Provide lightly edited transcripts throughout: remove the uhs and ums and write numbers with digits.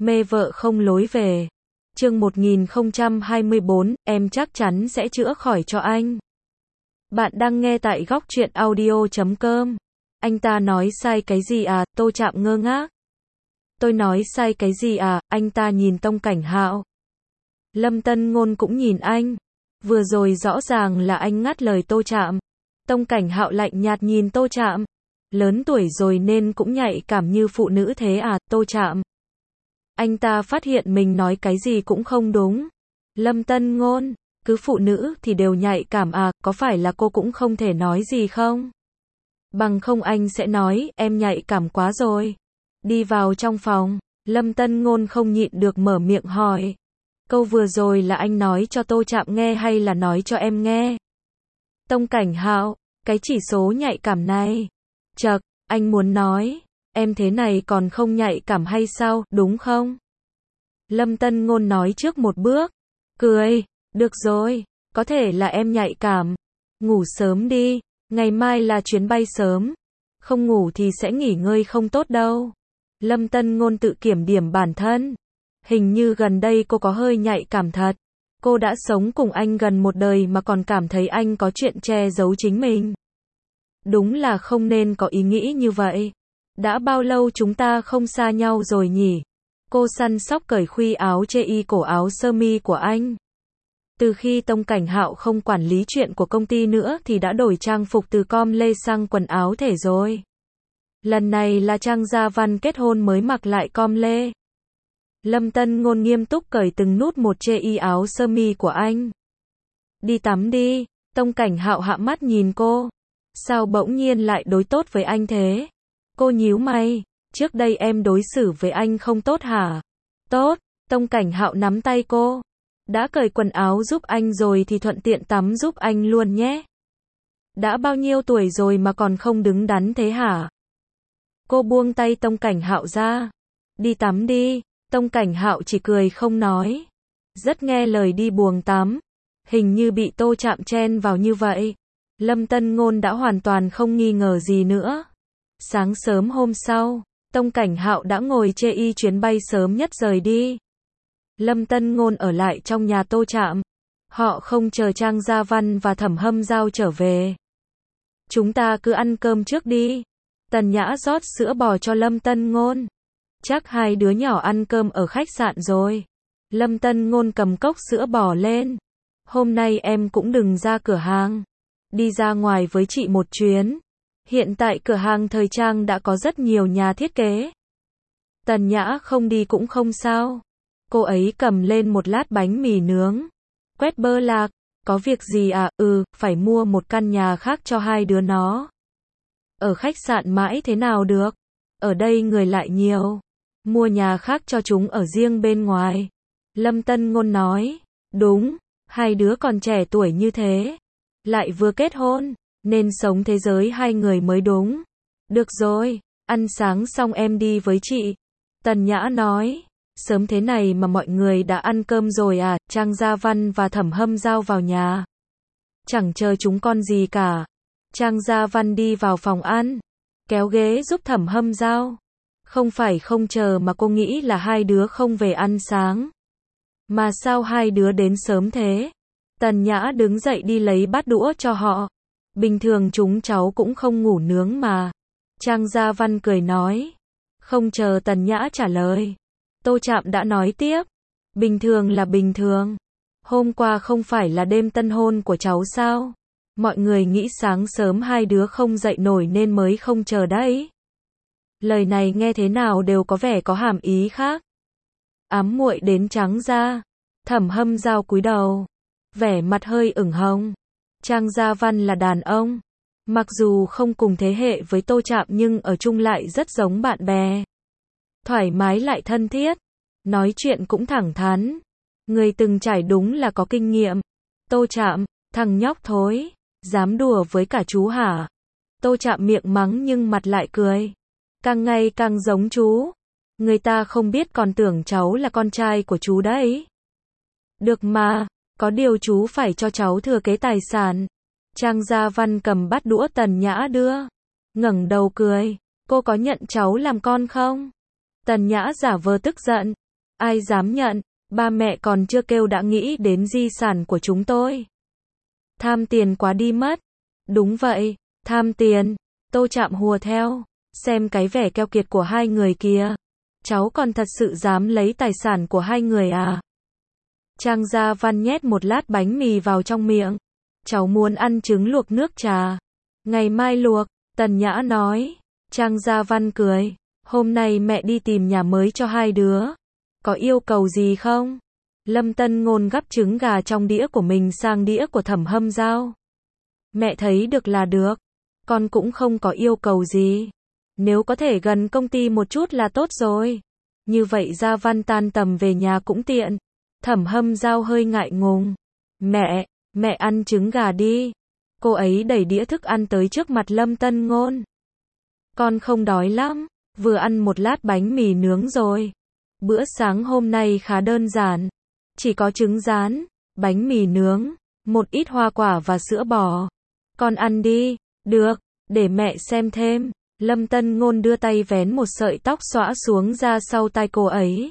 Mê vợ không lối về. Chương 1024, em chắc chắn sẽ chữa khỏi cho anh. Bạn đang nghe tại góc truyện audio.com. Anh ta nói sai cái gì à? Tô Trạm ngơ ngác. Tôi nói sai cái gì à? Anh ta nhìn Tông Cảnh Hạo. Lâm Tân Ngôn cũng nhìn anh. Vừa rồi rõ ràng là anh ngắt lời Tô Trạm. Tông Cảnh Hạo lạnh nhạt nhìn Tô Trạm. Lớn tuổi rồi nên cũng nhạy cảm như phụ nữ thế à? Tô Trạm. Anh ta phát hiện mình nói cái gì cũng không đúng. Lâm Tân Ngôn, cứ phụ nữ thì đều nhạy cảm à? Có phải là cô cũng không thể nói gì không? Bằng không anh sẽ nói, em nhạy cảm quá rồi. Đi vào trong phòng, Lâm Tân Ngôn không nhịn được mở miệng hỏi. Câu vừa rồi là anh nói cho Tô Trạm nghe hay là nói cho em nghe? Tông Cảnh Hạo, cái chỉ số nhạy cảm này. Chậc, anh muốn nói, em thế này còn không nhạy cảm hay sao, đúng không? Lâm Tân Ngôn nói trước một bước. Cười, được rồi, có thể là em nhạy cảm. Ngủ sớm đi, ngày mai là chuyến bay sớm. Không ngủ thì sẽ nghỉ ngơi không tốt đâu. Lâm Tân Ngôn tự kiểm điểm bản thân. Hình như gần đây cô có hơi nhạy cảm thật. Cô đã sống cùng anh gần một đời mà còn cảm thấy anh có chuyện che giấu chính mình. Đúng là không nên có ý nghĩ như vậy. Đã bao lâu chúng ta không xa nhau rồi nhỉ? Cô săn sóc cởi khuy áo chê y cổ áo sơ mi của anh. Từ khi Tông Cảnh Hạo không quản lý chuyện của công ty nữa thì đã đổi trang phục từ com lê sang quần áo thể rồi. Lần này là Trang Gia Văn kết hôn mới mặc lại com lê. Lâm Tân Ngôn nghiêm túc cởi từng nút một chê y áo sơ mi của anh. Đi tắm đi. Tông Cảnh Hạo hạ mắt nhìn cô. Sao bỗng nhiên lại đối tốt với anh thế? Cô nhíu mày. Trước đây em đối xử với anh không tốt hả? Tốt. Tông Cảnh Hạo nắm tay cô. Đã cởi quần áo giúp anh rồi thì thuận tiện tắm giúp anh luôn nhé. Đã bao nhiêu tuổi rồi mà còn không đứng đắn thế hả? Cô buông tay Tông Cảnh Hạo ra. Đi tắm đi. Tông Cảnh Hạo chỉ cười không nói. Rất nghe lời đi buồng tắm. Hình như bị Tô Trạm chen vào như vậy. Lâm Tân Ngôn đã hoàn toàn không nghi ngờ gì nữa. Sáng sớm hôm sau, Tông Cảnh Hạo đã ngồi chê y chuyến bay sớm nhất rời đi. Lâm Tân Ngôn ở lại trong nhà Tô Trạm. Họ không chờ Trang Gia Văn và Thẩm Hâm Giao trở về. Chúng ta cứ ăn cơm trước đi. Tần Nhã rót sữa bò cho Lâm Tân Ngôn. Chắc hai đứa nhỏ ăn cơm ở khách sạn rồi. Lâm Tân Ngôn cầm cốc sữa bò lên. Hôm nay em cũng đừng ra cửa hàng. Đi ra ngoài với chị một chuyến. Hiện tại cửa hàng thời trang đã có rất nhiều nhà thiết kế. Tần Nhã không đi cũng không sao. Cô ấy cầm lên một lát bánh mì nướng. Quét bơ lạc. Có việc gì à? Phải mua một căn nhà khác cho hai đứa nó. Ở khách sạn mãi thế nào được? Ở đây người lại nhiều. Mua nhà khác cho chúng ở riêng bên ngoài. Lâm Tân Ngôn nói. Đúng, hai đứa còn trẻ tuổi như thế. Lại vừa kết hôn, nên sống thế giới hai người mới đúng. Được rồi, ăn sáng xong em đi với chị. Tần Nhã nói. Sớm thế này mà mọi người đã ăn cơm rồi à? Trang Gia Văn và Thẩm Hâm Giao vào nhà. Chẳng chờ chúng con gì cả. Trang Gia Văn đi vào phòng ăn. Kéo ghế giúp Thẩm Hâm Giao. Không phải không chờ mà cô nghĩ là hai đứa không về ăn sáng. Mà sao hai đứa đến sớm thế? Tần Nhã đứng dậy đi lấy bát đũa cho họ. Bình thường chúng cháu cũng không ngủ nướng mà. Trang Gia Văn cười nói. Không chờ Tần Nhã trả lời. Tô Trạm đã nói tiếp. Bình thường là bình thường. Hôm qua không phải là đêm tân hôn của cháu sao? Mọi người nghĩ sáng sớm hai đứa không dậy nổi nên mới không chờ đấy. Lời này nghe thế nào đều có vẻ có hàm ý khác. Ám muội đến trắng da. Thẩm Hâm Giao cúi đầu. Vẻ mặt hơi ửng hồng. Trang Gia Văn là đàn ông. Mặc dù không cùng thế hệ với Tô Trạm nhưng ở chung lại rất giống bạn bè. Thoải mái lại thân thiết. Nói chuyện cũng thẳng thắn. Người từng trải đúng là có kinh nghiệm. Tô Trạm, thằng nhóc thối. Dám đùa với cả chú hả? Tô Trạm miệng mắng nhưng mặt lại cười. Càng ngày càng giống chú. Người ta không biết còn tưởng cháu là con trai của chú đấy. Được mà, có điều chú phải cho cháu thừa kế tài sản. Trang Gia Văn cầm bát đũa Tần Nhã đưa. Ngẩng đầu cười. Cô có nhận cháu làm con không? Tần Nhã giả vờ tức giận. Ai dám nhận, ba mẹ còn chưa kêu đã nghĩ đến di sản của chúng tôi. Tham tiền quá đi mất. Đúng vậy, tham tiền. Tô Trạm hùa theo. Xem cái vẻ keo kiệt của hai người kia. Cháu còn thật sự dám lấy tài sản của hai người à? Trang Gia Văn nhét một lát bánh mì vào trong miệng. Cháu muốn ăn trứng luộc nước trà. Ngày mai luộc, Tần Nhã nói. Trang Gia Văn cười. Hôm nay mẹ đi tìm nhà mới cho hai đứa. Có yêu cầu gì không? Lâm Tân Ngôn gắp trứng gà trong đĩa của mình sang đĩa của Thẩm Hâm Dao. Mẹ thấy được là được. Con cũng không có yêu cầu gì. Nếu có thể gần công ty một chút là tốt rồi. Như vậy Gia Văn tan tầm về nhà cũng tiện. Thẩm Hâm Dao hơi ngại ngùng. Mẹ ăn trứng gà đi. Cô ấy đẩy đĩa thức ăn tới trước mặt Lâm Tân Ngôn. Con không đói lắm, vừa ăn một lát bánh mì nướng rồi. Bữa sáng hôm nay khá đơn giản. Chỉ có trứng rán, bánh mì nướng, một ít hoa quả và sữa bò. Con ăn đi. Được, để mẹ xem thêm. Lâm Tân Ngôn đưa tay vén một sợi tóc xõa xuống ra sau tai cô ấy.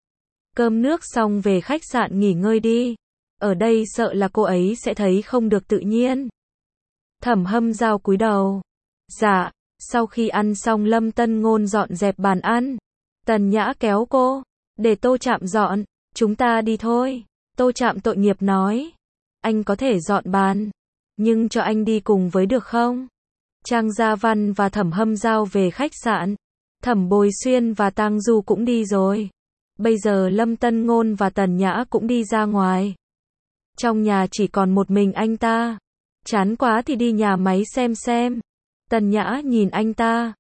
Cơm nước xong về khách sạn nghỉ ngơi đi. Ở đây sợ là cô ấy sẽ thấy không được tự nhiên. Thẩm Hâm Dao cúi đầu. Dạ, sau khi ăn xong Lâm Tân Ngôn dọn dẹp bàn ăn. Tần Nhã kéo cô. Để Tô Trạm dọn, chúng ta đi thôi. Tô Trạm tội nghiệp nói. Anh có thể dọn bàn, nhưng cho anh đi cùng với được không? Trang Gia Văn và Thẩm Hâm Dao về khách sạn. Thẩm Bồi Xuyên và Tang Du cũng đi rồi. Bây giờ Lâm Tân Ngôn và Tần Nhã cũng đi ra ngoài. Trong nhà chỉ còn một mình anh ta. Chán quá thì đi nhà máy xem. Tần Nhã nhìn anh ta.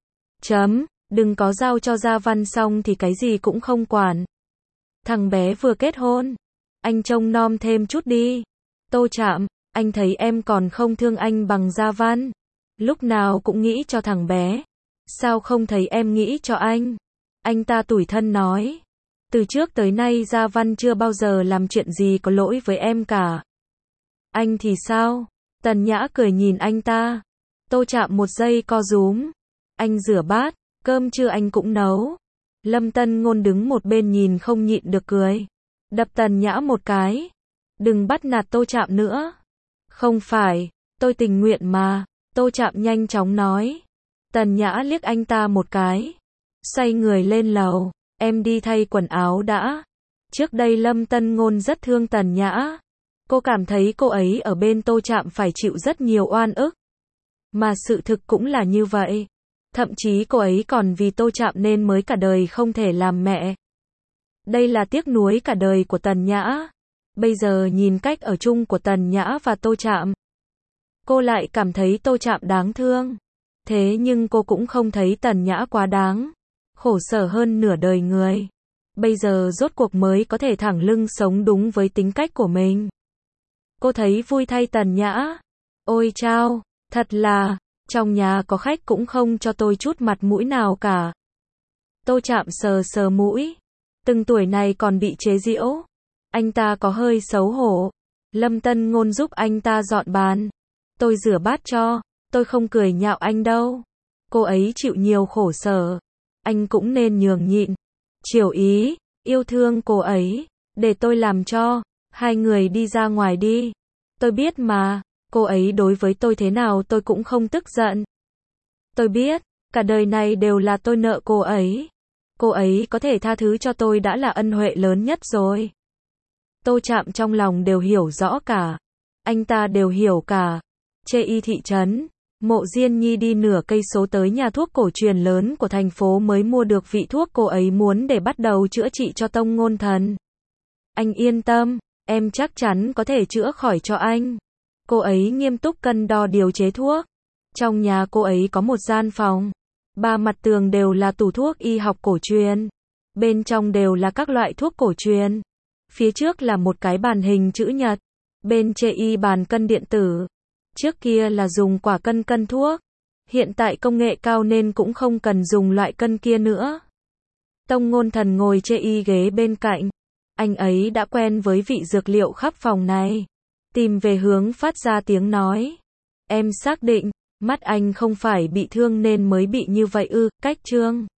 Đừng có giao cho Gia Văn xong thì cái gì cũng không quản. Thằng bé vừa kết hôn. Anh trông nom thêm chút đi. Tô Trạm, anh thấy em còn không thương anh bằng Gia Văn. Lúc nào cũng nghĩ cho thằng bé. Sao không thấy em nghĩ cho anh? Anh ta tủi thân nói. Từ trước tới nay Gia Văn chưa bao giờ làm chuyện gì có lỗi với em cả. Anh thì sao? Tần Nhã cười nhìn anh ta. Tô Trạm một giây co rúm. Anh rửa bát, cơm trưa anh cũng nấu. Lâm Tân Ngôn đứng một bên nhìn không nhịn được cười. Đập Tần Nhã một cái. Đừng bắt nạt Tô Trạm nữa. Không phải, tôi tình nguyện mà. Tô Trạm nhanh chóng nói. Tần Nhã liếc anh ta một cái. Xoay người lên lầu. Em đi thay quần áo đã. Trước đây Lâm Tân Ngôn rất thương Tần Nhã. Cô cảm thấy cô ấy ở bên Tô Trạm phải chịu rất nhiều oan ức. Mà sự thực cũng là như vậy. Thậm chí cô ấy còn vì Tô Trạm nên mới cả đời không thể làm mẹ. Đây là tiếc nuối cả đời của Tần Nhã. Bây giờ nhìn cách ở chung của Tần Nhã và Tô Trạm, cô lại cảm thấy Tô Trạm đáng thương. Thế nhưng cô cũng không thấy Tần Nhã quá đáng. Khổ sở hơn nửa đời người. Bây giờ rốt cuộc mới có thể thẳng lưng sống đúng với tính cách của mình. Cô thấy vui thay Tần Nhã. Ôi chao, thật là, trong nhà có khách cũng không cho tôi chút mặt mũi nào cả. Tô Trạm sờ mũi. Từng tuổi này còn bị chế giễu. Anh ta có hơi xấu hổ. Lâm Tân Ngôn giúp anh ta dọn bàn. Tôi rửa bát cho. Tôi không cười nhạo anh đâu. Cô ấy chịu nhiều khổ sở. Anh cũng nên nhường nhịn. Chiều ý, yêu thương cô ấy. Để tôi làm cho. Hai người đi ra ngoài đi. Tôi biết mà. Cô ấy đối với tôi thế nào tôi cũng không tức giận. Tôi biết. Cả đời này đều là tôi nợ cô ấy. Cô ấy có thể tha thứ cho tôi đã là ân huệ lớn nhất rồi. Tô Trạm trong lòng đều hiểu rõ cả. Anh ta đều hiểu cả. Chê Y thị trấn. Mộ Diên Nhi đi nửa cây số tới nhà thuốc cổ truyền lớn của thành phố mới mua được vị thuốc cô ấy muốn để bắt đầu chữa trị cho Tông Ngôn Thần. Anh yên tâm, em chắc chắn có thể chữa khỏi cho anh. Cô ấy nghiêm túc cân đo điều chế thuốc. Trong nhà cô ấy có một gian phòng. Ba mặt tường đều là tủ thuốc y học cổ truyền. Bên trong đều là các loại thuốc cổ truyền. Phía trước là một cái bàn hình chữ nhật. Bên trên y bàn cân điện tử. Trước kia là dùng quả cân cân thuốc. Hiện tại công nghệ cao nên cũng không cần dùng loại cân kia nữa. Tông Ngôn Thần ngồi trên y ghế bên cạnh. Anh ấy đã quen với vị dược liệu khắp phòng này. Tìm về hướng phát ra tiếng nói. Em xác định, mắt anh không phải bị thương nên mới bị như vậy ư? Cách Trương